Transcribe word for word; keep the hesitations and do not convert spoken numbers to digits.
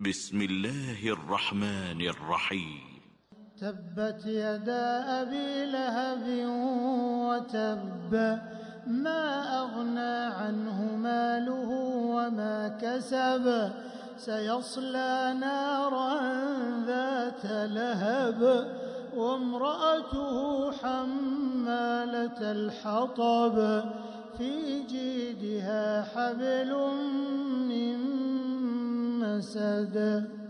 بسم الله الرحمن الرحيم. تبت يدا أبي لهب وتب، ما أغنى عنه ماله وما كسب، سيصلى نارا ذات لهب، وامرأته حمالة الحطب، في جيدها حبل من مسد.